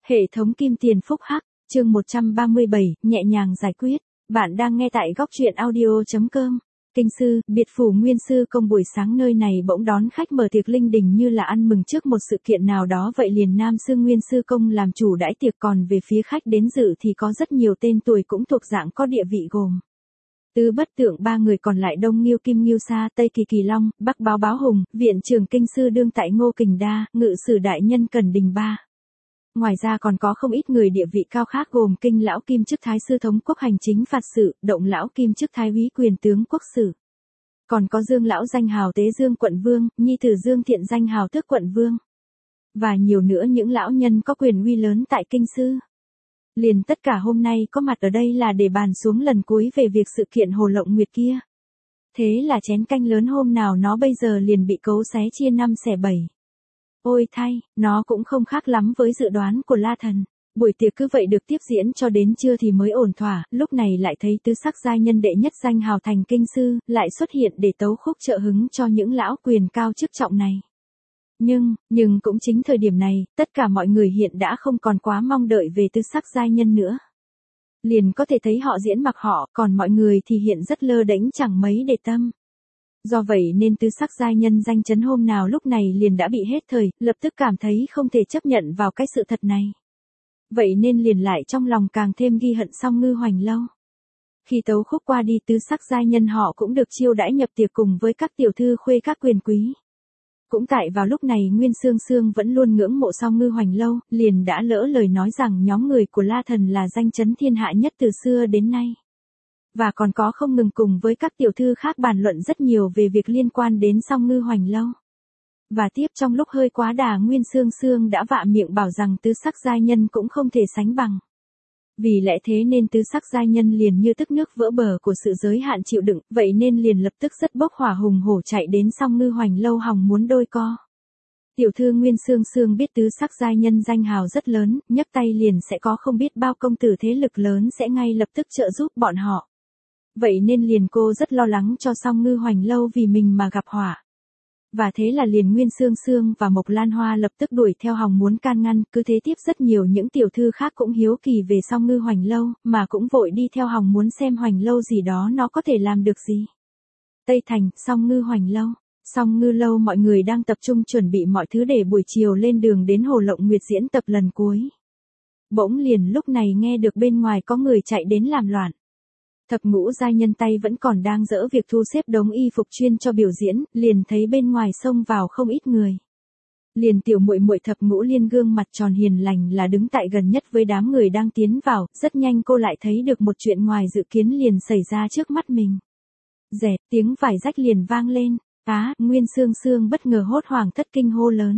Hệ thống kim tiền phúc hắc, chương 137, nhẹ nhàng giải quyết. Bạn đang nghe tại góc truyện audio.com. Kinh sư, biệt phủ Nguyên Sư Công buổi sáng nơi này bỗng đón khách mở tiệc linh đình như là ăn mừng trước một sự kiện nào đó vậy liền Nam Sư Nguyên Sư Công làm chủ đãi tiệc, còn về phía khách đến dự thì có rất nhiều tên tuổi cũng thuộc dạng có địa vị gồm Tứ Bất Tượng, ba người còn lại Đông Nghiêu Kim Nghiêu Sa, Tây Kỳ Kỳ Long, Bắc Báo Báo Hùng, Viện trưởng Kinh sư đương tại Ngô Kình Đa, Ngự sử đại nhân Cẩn Đình Ba. Ngoài ra còn có không ít người địa vị cao khác gồm Kinh lão Kim chức Thái sư thống quốc hành chính phạt sự, Động lão Kim chức Thái úy quyền tướng quốc sử. Còn có Dương lão danh hào Tế Dương quận vương, nhi tử Dương Thiện danh hào Tước quận vương. Và nhiều nữa những lão nhân có quyền uy lớn tại Kinh sư. Liền tất cả hôm nay có mặt ở đây là để bàn xuống lần cuối về việc sự kiện Hồ Lộng Nguyệt kia. Thế là chén canh lớn hôm nào nó bây giờ liền bị cấu xé chia 5 xẻ 7. Ôi thay, nó cũng không khác lắm với dự đoán của La Thần. Buổi tiệc cứ vậy được tiếp diễn cho đến trưa thì mới ổn thỏa, lúc này lại thấy tứ sắc giai nhân đệ nhất danh hào thành Kinh sư, lại xuất hiện để tấu khúc trợ hứng cho những lão quyền cao chức trọng này. Nhưng cũng chính thời điểm này, tất cả mọi người hiện đã không còn quá mong đợi về tứ sắc giai nhân nữa. Liền có thể thấy họ diễn mặc họ, còn mọi người thì hiện rất lơ đễnh chẳng mấy để tâm. Do vậy nên tứ sắc giai nhân danh chấn hôm nào lúc này liền đã bị hết thời, lập tức cảm thấy không thể chấp nhận vào cái sự thật này. Vậy nên liền lại trong lòng càng thêm ghi hận Song Ngư Hoành Lâu. Khi tấu khúc qua đi tứ sắc giai nhân họ cũng được chiêu đãi nhập tiệc cùng với các tiểu thư khuê các quyền quý. Cũng tại vào lúc này Nguyên Sương Sương vẫn luôn ngưỡng mộ Song Ngư Hoành Lâu, liền đã lỡ lời nói rằng nhóm người của La Thần là danh chấn thiên hạ nhất từ xưa đến nay. Và còn có không ngừng cùng với các tiểu thư khác bàn luận rất nhiều về việc liên quan đến Song Ngư Hoành Lâu. Và tiếp trong lúc hơi quá đà Nguyên Sương Sương đã vạ miệng bảo rằng tứ sắc giai nhân cũng không thể sánh bằng. Vì lẽ thế nên tứ sắc giai nhân liền như tức nước vỡ bờ của sự giới hạn chịu đựng, vậy nên liền lập tức rất bốc hỏa hùng hổ chạy đến Song Ngư Hoành Lâu hòng muốn đôi co. Tiểu thư Nguyên Sương Sương biết tứ sắc giai nhân danh hào rất lớn, nhấc tay liền sẽ có không biết bao công tử thế lực lớn sẽ ngay lập tức trợ giúp bọn họ. Vậy nên liền cô rất lo lắng cho Song Ngư Hoành Lâu vì mình mà gặp họa. Và thế là liền Nguyên Sương Sương và Mộc Lan Hoa lập tức đuổi theo hòng muốn can ngăn, cứ thế tiếp rất nhiều những tiểu thư khác cũng hiếu kỳ về Song Ngư Hoành Lâu, mà cũng vội đi theo hòng muốn xem Hoành Lâu gì đó nó có thể làm được gì. Tây Thành, Song Ngư Hoành Lâu. Song Ngư Lâu mọi người đang tập trung chuẩn bị mọi thứ để buổi chiều lên đường đến Hồ Lộng Nguyệt diễn tập lần cuối. Bỗng liền lúc này nghe được bên ngoài có người chạy đến làm loạn. Thập ngũ giai nhân tay vẫn còn đang dỡ việc thu xếp đống y phục chuyên cho biểu diễn, liền thấy bên ngoài xông vào không ít người. Liền tiểu muội muội Thập Ngũ Liên gương mặt tròn hiền lành là đứng tại gần nhất với đám người đang tiến vào, rất nhanh cô lại thấy được một chuyện ngoài dự kiến liền xảy ra trước mắt mình. Rẹt, tiếng vải rách liền vang lên, Nguyên Sương Sương bất ngờ hốt hoảng thất kinh hô lớn.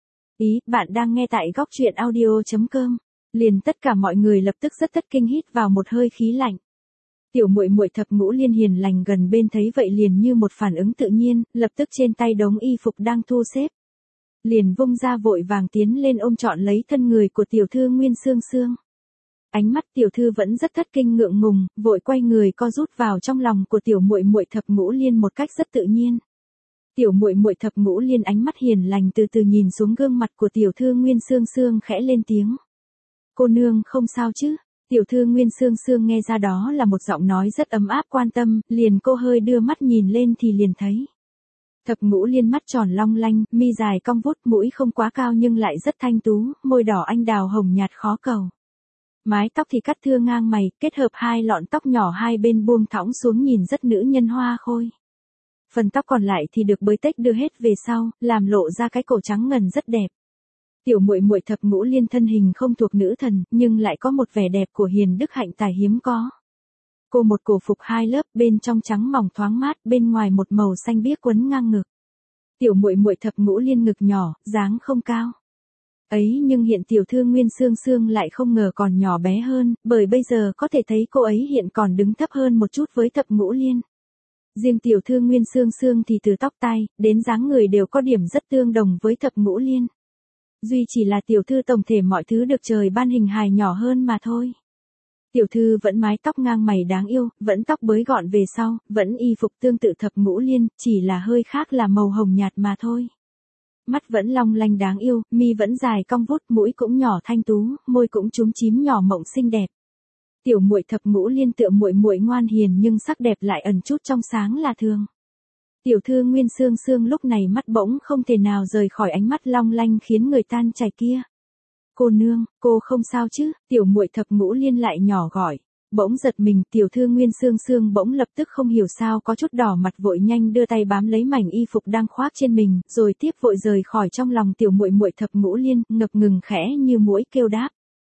Bạn đang nghe tại góc truyện audio.com. Liền tất cả mọi người lập tức rất thất kinh hít vào một hơi khí lạnh. Tiểu muội muội Thập Ngũ Liên hiền lành gần bên thấy vậy liền như một phản ứng tự nhiên, lập tức trên tay đống y phục đang thu xếp. Liền vung ra vội vàng tiến lên ôm trọn lấy thân người của tiểu thư Nguyên Sương Sương. Ánh mắt tiểu thư vẫn rất thất kinh ngượng ngùng, vội quay người co rút vào trong lòng của tiểu muội muội Thập Ngũ Liên một cách rất tự nhiên. Tiểu muội muội Thập Ngũ Liên ánh mắt hiền lành từ từ nhìn xuống gương mặt của tiểu thư Nguyên Sương Sương khẽ lên tiếng. Cô nương không sao chứ? Tiểu thư Nguyên Sương Sương nghe ra đó là một giọng nói rất ấm áp quan tâm, liền cô hơi đưa mắt nhìn lên thì liền thấy. Thập Ngũ Liên mắt tròn long lanh, mi dài cong vút, mũi không quá cao nhưng lại rất thanh tú, môi đỏ anh đào hồng nhạt khó cầu. Mái tóc thì cắt thưa ngang mày, kết hợp hai lọn tóc nhỏ hai bên buông thõng xuống nhìn rất nữ nhân hoa khôi. Phần tóc còn lại thì được bới tết đưa hết về sau, làm lộ ra cái cổ trắng ngần rất đẹp. Tiểu muội muội Thập Ngũ Liên thân hình không thuộc nữ thần, nhưng lại có một vẻ đẹp của hiền đức hạnh tài hiếm có. Cô một cổ phục hai lớp, bên trong trắng mỏng thoáng mát, bên ngoài một màu xanh biếc quấn ngang ngực. Tiểu muội muội Thập Ngũ Liên ngực nhỏ, dáng không cao. Ấy nhưng hiện tiểu thư Nguyên Sương Sương lại không ngờ còn nhỏ bé hơn, bởi bây giờ có thể thấy cô ấy hiện còn đứng thấp hơn một chút với Thập Ngũ Liên. Riêng tiểu thư Nguyên Sương Sương thì từ tóc tai đến dáng người đều có điểm rất tương đồng với Thập Ngũ Liên. Duy chỉ là tiểu thư tổng thể mọi thứ được trời ban hình hài nhỏ hơn mà thôi. Tiểu thư vẫn mái tóc ngang mày đáng yêu, vẫn tóc bới gọn về sau, vẫn y phục tương tự Thập Ngũ Liên, chỉ là hơi khác là màu hồng nhạt mà thôi. mắt vẫn long lanh đáng yêu, mi vẫn dài cong vút, mũi cũng nhỏ thanh tú, môi cũng chúm chím nhỏ mọng xinh đẹp. Tiểu muội Thập Ngũ Liên tựa muội muội ngoan hiền nhưng sắc đẹp lại ẩn chút trong sáng lạ thường. Tiểu thư Nguyên Sương Sương lúc này mắt bỗng không thể nào rời khỏi ánh mắt long lanh khiến người tan chảy kia. Cô nương, cô không sao chứ? Tiểu muội Thập Ngũ Liên lại nhỏ gọi. Bỗng giật mình, tiểu thư Nguyên Sương Sương bỗng lập tức không hiểu sao có chút đỏ mặt, vội nhanh đưa tay bám lấy mảnh y phục đang khoác trên mình, rồi tiếp vội rời khỏi trong lòng tiểu muội muội Thập Ngũ Liên, ngập ngừng khẽ như muỗi kêu đáp.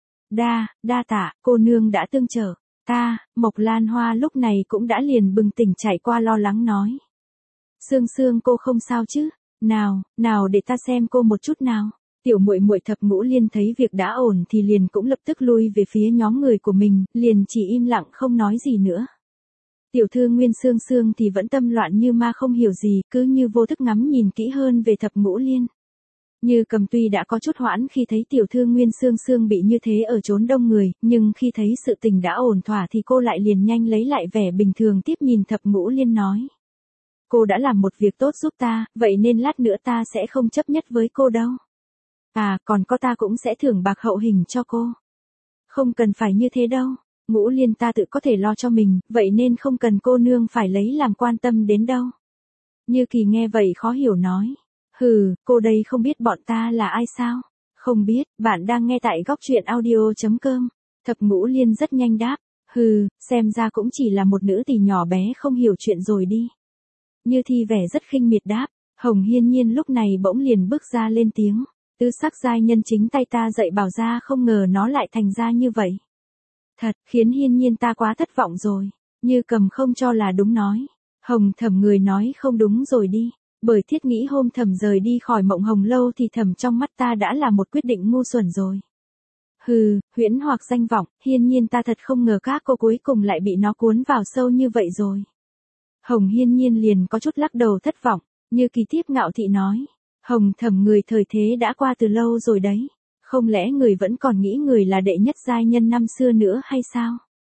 Đa tạ, cô nương đã tương trợ. Ta, Mộc Lan Hoa lúc này cũng đã liền bừng tỉnh chạy qua lo lắng nói. Sương Sương cô không sao chứ? Nào để ta xem cô một chút nào. Tiểu muội muội Thập Ngũ Liên thấy việc đã ổn thì liền cũng lập tức lui về phía nhóm người của mình, liền chỉ im lặng không nói gì nữa. Tiểu thư Nguyên Sương Sương thì vẫn tâm loạn như ma không hiểu gì, cứ như vô thức ngắm nhìn kỹ hơn về Thập Ngũ Liên. Như Cầm tuy đã có chút hoãn khi thấy tiểu thư Nguyên Sương Sương bị như thế ở chốn đông người, nhưng khi thấy sự tình đã ổn thỏa thì cô lại liền nhanh lấy lại vẻ bình thường tiếp nhìn Thập Ngũ Liên nói. Cô đã làm một việc tốt giúp ta, vậy nên lát nữa ta sẽ không chấp nhất với cô đâu. À, còn có ta cũng sẽ thưởng bạc hậu hình cho cô. Không cần phải như thế đâu, Ngũ Liên ta tự có thể lo cho mình, vậy nên không cần cô nương phải lấy làm quan tâm đến đâu. Như Kỳ nghe vậy khó hiểu nói. Cô đây không biết bọn ta là ai sao? Không biết, bạn đang nghe tại góc truyện audio.com. Thập Ngũ Liên rất nhanh đáp. Xem ra cũng chỉ là một nữ tỳ nhỏ bé không hiểu chuyện rồi đi. Như Thi vẻ rất khinh miệt đáp. Hồng Hiên Nhiên lúc này bỗng liền bước ra lên tiếng. Tứ sắc giai nhân chính tay ta dạy bảo ra, không ngờ nó lại thành ra như vậy. Thật, khiến Hiên Nhiên ta quá thất vọng rồi. Như Cầm không cho là đúng nói. Hồng Thẩm người nói không đúng rồi đi. Bởi thiết nghĩ hôm Thẩm rời đi khỏi Mộng Hồng lâu thì Thẩm trong mắt ta đã là một quyết định ngu xuẩn rồi. Huyễn hoặc danh vọng, Hiên Nhiên ta thật không ngờ các cô cuối cùng lại bị nó cuốn vào sâu như vậy rồi. Hồng Hiên Nhiên liền có chút lắc đầu thất vọng, Như Kỳ tiếp ngạo thị nói. Hồng Thẩm người thời thế đã qua từ lâu rồi đấy. Không lẽ người vẫn còn nghĩ người là đệ nhất giai nhân năm xưa nữa hay sao?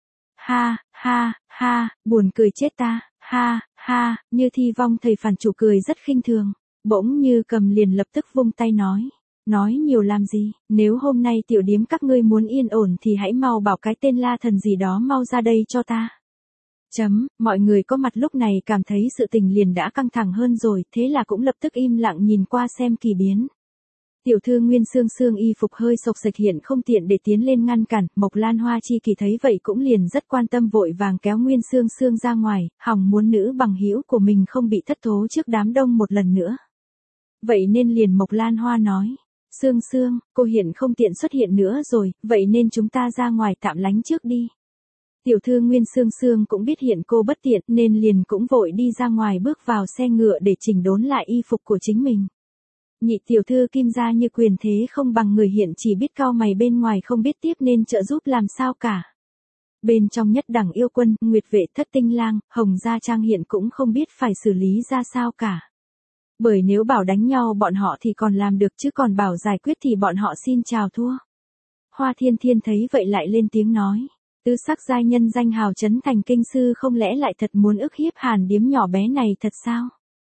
Ha, buồn cười chết ta, ha, Như Thi vong thầy phản chủ cười rất khinh thường. Bỗng Như Cầm liền lập tức vung tay nói. Nói nhiều làm gì, nếu hôm nay tiểu điếm các ngươi muốn yên ổn thì hãy mau bảo cái tên La Thần gì đó mau ra đây cho ta. Mọi người có mặt lúc này cảm thấy sự tình liền đã căng thẳng hơn rồi, thế là cũng lập tức im lặng nhìn qua xem kỳ biến. Tiểu thư Nguyên Sương Sương y phục hơi xộc xệch hiện không tiện để tiến lên ngăn cản, Mộc Lan Hoa Chi Kỳ thấy vậy cũng liền rất quan tâm vội vàng kéo Nguyên Sương Sương ra ngoài, hòng muốn nữ bằng hữu của mình không bị thất thố trước đám đông một lần nữa. Vậy nên liền Mộc Lan Hoa nói, Sương Sương, cô hiện không tiện xuất hiện nữa rồi, vậy nên chúng ta ra ngoài tạm lánh trước đi. Tiểu thư Nguyên Sương Sương cũng biết hiện cô bất tiện nên liền cũng vội đi ra ngoài bước vào xe ngựa để chỉnh đốn lại y phục của chính mình. Nhị tiểu thư Kim gia Như quyền thế không bằng người hiện chỉ biết cau mày bên ngoài không biết tiếp nên trợ giúp làm sao cả. Bên trong nhất đẳng yêu quân, Nguyệt vệ Thất Tinh Lang, Hồng Gia Trang hiện cũng không biết phải xử lý ra sao cả. Bởi nếu bảo đánh nhau bọn họ thì còn làm được chứ còn bảo giải quyết thì bọn họ xin chào thua. Hoa Thiên Thiên thấy vậy lại lên tiếng nói. Tứ sắc giai nhân danh hào trấn thành kinh sư không lẽ lại thật muốn ức hiếp Hàn điếm nhỏ bé này thật sao?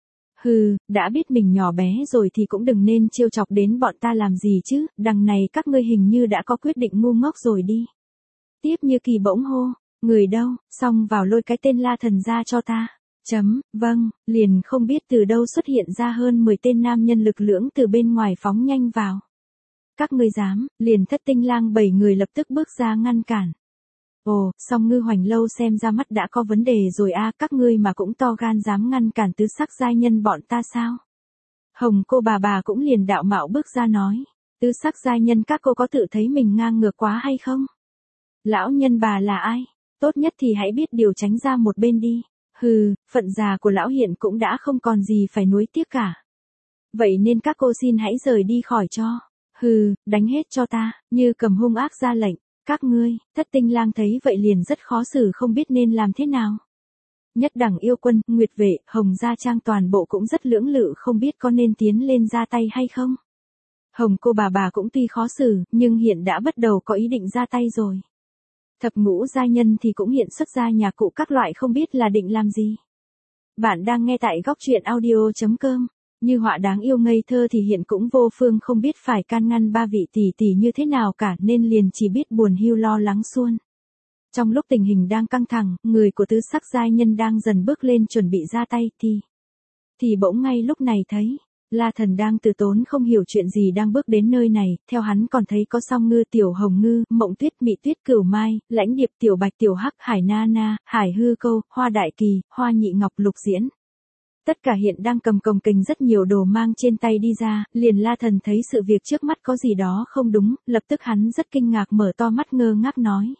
Đã biết mình nhỏ bé rồi thì cũng đừng nên trêu chọc đến bọn ta làm gì chứ, đằng này các ngươi hình như đã có quyết định ngu ngốc rồi đi. Tiếp Như Kỳ bỗng hô, người đâu, xong vào lôi cái tên La Thần ra cho ta. Vâng, liền không biết từ đâu xuất hiện ra hơn 10 tên nam nhân lực lưỡng từ bên ngoài phóng nhanh vào. Các ngươi dám, liền Thất Tinh Lang 7 người lập tức bước ra ngăn cản. Ồ, song Ngư Hoành lâu xem ra mắt đã có vấn đề rồi a, các ngươi mà cũng to gan dám ngăn cản tứ sắc giai nhân bọn ta sao? Hồng cô bà cũng liền đạo mạo bước ra nói, tứ sắc giai nhân các cô có tự thấy mình ngang ngược quá hay không? Lão nhân bà là ai? Tốt nhất thì hãy biết điều tránh ra một bên đi. Phận già của lão hiện cũng đã không còn gì phải nuối tiếc cả. Vậy nên các cô xin hãy rời đi khỏi cho. Đánh hết cho ta, Như Cầm hung ác ra lệnh. Các ngươi, Thất Tinh Lang thấy vậy liền rất khó xử không biết nên làm thế nào. Nhất đẳng yêu quân, Nguyệt vệ, Hồng Gia Trang toàn bộ cũng rất lưỡng lự không biết có nên tiến lên ra tay hay không. Hồng cô bà cũng tuy khó xử, nhưng hiện đã bắt đầu có ý định ra tay rồi. Thập ngũ giai nhân thì cũng hiện xuất ra nhà cụ các loại không biết là định làm gì. Bạn đang nghe tại góc truyện audio.com. Như Họa đáng yêu ngây thơ thì hiện cũng vô phương không biết phải can ngăn ba vị tỷ tỷ như thế nào cả nên liền chỉ biết buồn hiu lo lắng suôn. Trong lúc tình hình đang căng thẳng, người của tứ sắc giai nhân đang dần bước lên chuẩn bị ra tay thì bỗng ngay lúc này thấy, La Thần đang từ tốn không hiểu chuyện gì đang bước đến nơi này, theo hắn còn thấy có Song Ngư, Tiểu Hồng Ngư, Mộng Tuyết, Mị Tuyết, Cửu Mai, Lãnh Điệp, Tiểu Bạch, Tiểu Hắc, Hải Na Na, Hải Hư Câu, Hoa Đại Kỳ, Hoa Nhị Ngọc, Lục Diễn. Tất cả hiện đang cầm cồng kềnh rất nhiều đồ mang trên tay đi ra, liền La Thần thấy sự việc trước mắt có gì đó không đúng, lập tức hắn rất kinh ngạc mở to mắt ngơ ngác nói.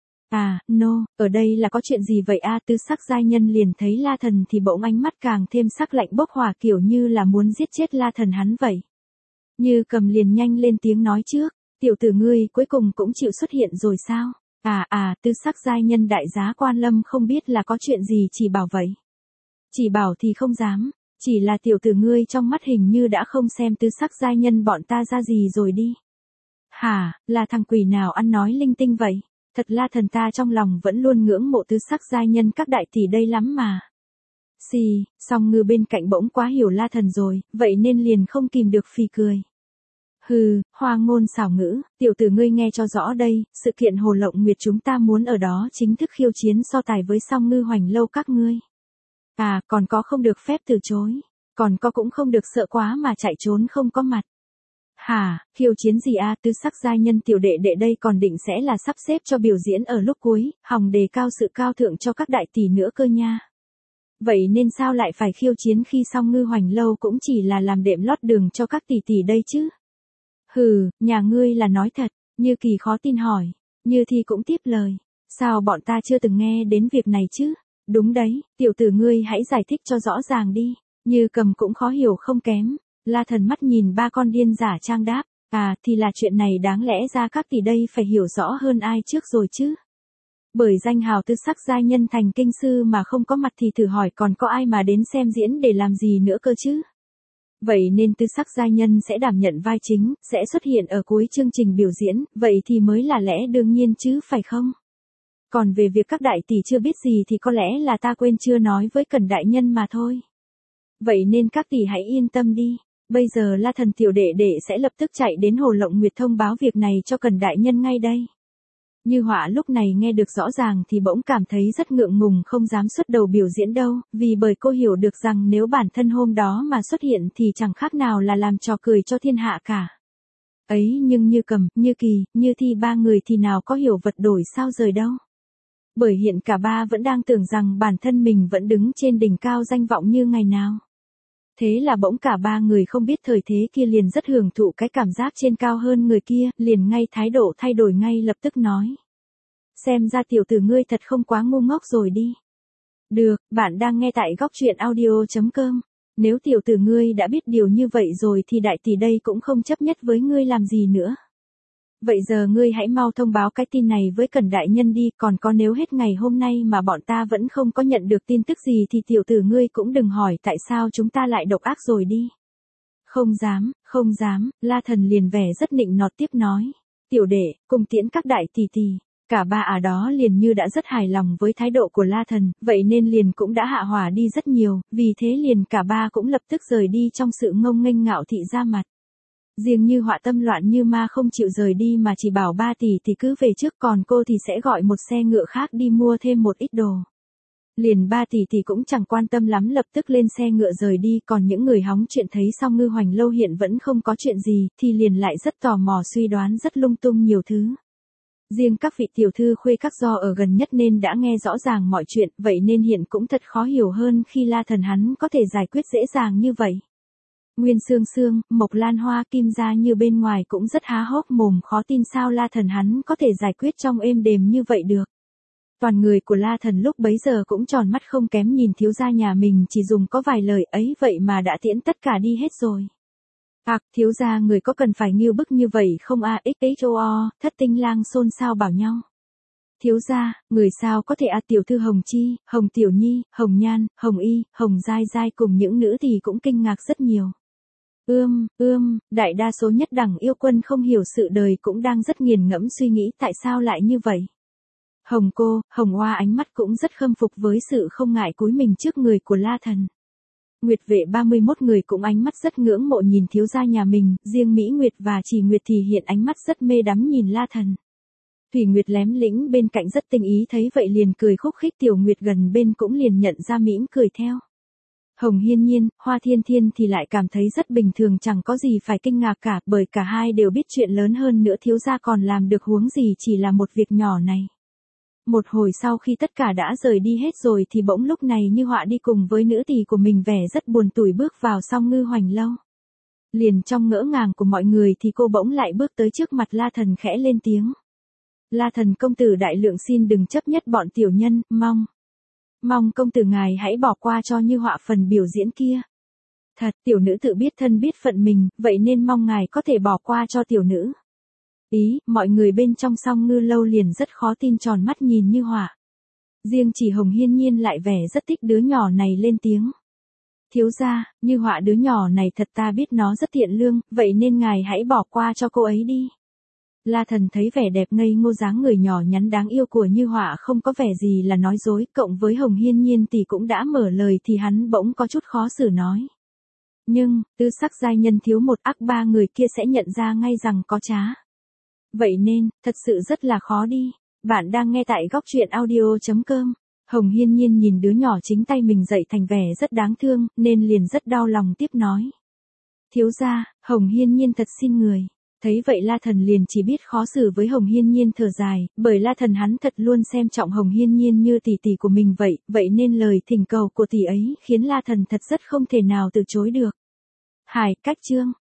Ở đây là có chuyện gì vậy a? Tứ sắc giai nhân liền thấy La Thần thì bỗng ánh mắt càng thêm sắc lạnh bốc hỏa kiểu như là muốn giết chết La Thần hắn vậy. Như Cầm liền nhanh lên tiếng nói trước, tiểu tử ngươi cuối cùng cũng chịu xuất hiện rồi sao? Tứ sắc giai nhân đại giá Quan Lâm không biết là có chuyện gì chỉ bảo vậy. Chỉ bảo thì không dám, chỉ là tiểu tử ngươi trong mắt hình như đã không xem tứ sắc giai nhân bọn ta ra gì rồi đi. Hả, là thằng quỷ nào ăn nói linh tinh vậy? Thật La Thần ta trong lòng vẫn luôn ngưỡng mộ tứ sắc giai nhân các đại tỷ đây lắm mà. Song Ngư bên cạnh bỗng quá hiểu La Thần rồi, vậy nên liền không kìm được phì cười. Hừ, hoa ngôn xảo ngữ, tiểu tử ngươi nghe cho rõ đây, sự kiện Hồ Lộng Nguyệt chúng ta muốn ở đó chính thức khiêu chiến so tài với Song Ngư Hoành Lâu các ngươi. Còn có không được phép từ chối, còn có cũng không được sợ quá mà chạy trốn không có mặt. Hả, khiêu chiến gì a? Tứ sắc giai nhân tiểu đệ đệ đây còn định sẽ là sắp xếp cho biểu diễn ở lúc cuối, hòng đề cao sự cao thượng cho các đại tỷ nữa cơ nha. Vậy nên sao lại phải khiêu chiến khi Song Ngư Hoành Lâu cũng chỉ là làm đệm lót đường cho các tỷ tỷ đây chứ? Hừ, nhà ngươi là nói thật, Như Kỳ khó tin hỏi, Như Thi cũng tiếp lời, sao bọn ta chưa từng nghe đến việc này chứ? Đúng đấy, tiểu tử ngươi hãy giải thích cho rõ ràng đi. Như Cầm cũng khó hiểu không kém. La Thần mắt nhìn ba con điên giả trang đáp, thì là chuyện này đáng lẽ ra các tỷ đây phải hiểu rõ hơn ai trước rồi chứ. Bởi danh hào tứ sắc giai nhân thành kinh sư mà không có mặt thì thử hỏi còn có ai mà đến xem diễn để làm gì nữa cơ chứ. Vậy nên tứ sắc giai nhân sẽ đảm nhận vai chính, sẽ xuất hiện ở cuối chương trình biểu diễn, vậy thì mới là lẽ đương nhiên chứ phải không? Còn về việc các đại tỷ chưa biết gì thì có lẽ là ta quên chưa nói với Cẩn đại nhân mà thôi. Vậy nên các tỷ hãy yên tâm đi. Bây giờ La Thần tiểu đệ đệ sẽ lập tức chạy đến Hồ Lộng Nguyệt thông báo việc này cho Cẩn đại nhân ngay đây. Như Họa lúc này nghe được rõ ràng thì bỗng cảm thấy rất ngượng ngùng không dám xuất đầu biểu diễn đâu, vì bởi cô hiểu được rằng nếu bản thân hôm đó mà xuất hiện thì chẳng khác nào là làm trò cười cho thiên hạ cả. Ấy nhưng Như Cầm, Như Kỳ, Như Thi ba người thì nào có hiểu vật đổi sao rời đâu. Bởi hiện cả ba vẫn đang tưởng rằng bản thân mình vẫn đứng trên đỉnh cao danh vọng như ngày nào. Thế là bỗng cả ba người không biết thời thế kia liền rất hưởng thụ cái cảm giác trên cao hơn người kia, liền ngay thái độ thay đổi ngay lập tức nói. Xem ra tiểu tử ngươi thật không quá ngu ngốc rồi đi. Được, bạn đang nghe tại góc truyện audio.com. Nếu tiểu tử ngươi đã biết điều như vậy rồi thì đại tỷ đây cũng không chấp nhất với ngươi làm gì nữa. Vậy giờ ngươi hãy mau thông báo cái tin này với Cẩn đại nhân đi, còn có nếu hết ngày hôm nay mà bọn ta vẫn không có nhận được tin tức gì thì tiểu tử ngươi cũng đừng hỏi tại sao chúng ta lại độc ác rồi đi. Không dám, La Thần liền vẻ rất nịnh nọt tiếp nói. Tiểu đệ, cùng tiễn các đại tỷ tỷ. Cả ba đó liền như đã rất hài lòng với thái độ của La Thần, vậy nên liền cũng đã hạ hỏa đi rất nhiều, vì thế liền cả ba cũng lập tức rời đi trong sự ngông nghênh ngạo thị ra mặt. Riêng Như Họa tâm loạn như ma không chịu rời đi mà chỉ bảo ba tỷ thì cứ về trước, còn cô thì sẽ gọi một xe ngựa khác đi mua thêm một ít đồ. Liền ba tỷ thì cũng chẳng quan tâm lắm lập tức lên xe ngựa rời đi, còn những người hóng chuyện thấy Song Ngư Hoành Lâu hiện vẫn không có chuyện gì, thì liền lại rất tò mò suy đoán rất lung tung nhiều thứ. Riêng các vị tiểu thư khuê các do ở gần nhất nên đã nghe rõ ràng mọi chuyện, vậy nên hiện cũng thật khó hiểu hơn khi La Thần hắn có thể giải quyết dễ dàng như vậy. Nguyên Sương Sương, Mộc Lan Hoa, Kim Gia Như bên ngoài cũng rất há hốc mồm khó tin sao La Thần hắn có thể giải quyết trong êm đềm như vậy được. Toàn người của La Thần lúc bấy giờ cũng tròn mắt không kém nhìn thiếu gia nhà mình chỉ dùng có vài lời ấy vậy mà đã tiễn tất cả đi hết rồi. Thiếu gia người có cần phải nghiêu bức như vậy không xxo, Thất Tinh Lang xôn xao bảo nhau. Thiếu gia, người sao có thể tiểu thư Hồng Chi, Hồng Tiểu Nhi, Hồng Nhan, Hồng Y, Hồng Giai Giai cùng những nữ thì cũng kinh ngạc rất nhiều. Đại đa số nhất đẳng yêu quân không hiểu sự đời cũng đang rất nghiền ngẫm suy nghĩ tại sao lại như vậy. Hồng cô, Hồng Oa ánh mắt cũng rất khâm phục với sự không ngại cúi mình trước người của La Thần. Nguyệt vệ 31 người cũng ánh mắt rất ngưỡng mộ nhìn thiếu gia nhà mình, riêng Mỹ Nguyệt và Chỉ Nguyệt thì hiện ánh mắt rất mê đắm nhìn La Thần. Thủy Nguyệt lém lĩnh bên cạnh rất tinh ý thấy vậy liền cười khúc khích, Tiểu Nguyệt gần bên cũng liền nhận ra mỉm cười theo. Hồng Hiên Nhiên, Hoa Thiên Thiên thì lại cảm thấy rất bình thường, chẳng có gì phải kinh ngạc cả, bởi cả hai đều biết chuyện lớn hơn nữa thiếu gia còn làm được, huống gì chỉ là một việc nhỏ này. Một hồi sau khi tất cả đã rời đi hết rồi thì bỗng lúc này Như Họa đi cùng với nữ tỳ của mình vẻ rất buồn tủi bước vào Song Ngư Hoành lâu. Liền trong ngỡ ngàng của mọi người thì cô bỗng lại bước tới trước mặt La Thần khẽ lên tiếng. La Thần công tử đại lượng xin đừng chấp nhất bọn tiểu nhân, mong công tử ngài hãy bỏ qua cho Như Họa phần biểu diễn kia. Thật, tiểu nữ tự biết thân biết phận mình, vậy nên mong ngài có thể bỏ qua cho tiểu nữ. Mọi người bên trong Song Ngư lâu liền rất khó tin, tròn mắt nhìn Như Họa. Riêng chỉ Hồng Hiên Nhiên lại vẻ rất thích đứa nhỏ này lên tiếng. Thiếu gia, Như Họa đứa nhỏ này thật ta biết nó rất thiện lương, vậy nên ngài hãy bỏ qua cho cô ấy đi. La Thần thấy vẻ đẹp ngây ngô dáng người nhỏ nhắn đáng yêu của Như Họa không có vẻ gì là nói dối, cộng với Hồng Hiên Nhiên thì cũng đã mở lời thì hắn bỗng có chút khó xử nói. Nhưng, tư sắc giai nhân thiếu một ác, ba người kia sẽ nhận ra ngay rằng có trá. Vậy nên, thật sự rất là khó đi. Bạn đang nghe tại góc truyện audio.com. Hồng Hiên Nhiên nhìn đứa nhỏ chính tay mình dạy thành vẻ rất đáng thương, nên liền rất đau lòng tiếp nói. Thiếu gia, Hồng Hiên Nhiên thật xin người. Thấy vậy La Thần liền chỉ biết khó xử với Hồng Hiên Nhiên thở dài, bởi La Thần hắn thật luôn xem trọng Hồng Hiên Nhiên như tỷ tỷ của mình vậy nên lời thỉnh cầu của tỷ ấy khiến La Thần thật rất không thể nào từ chối được. Cách chương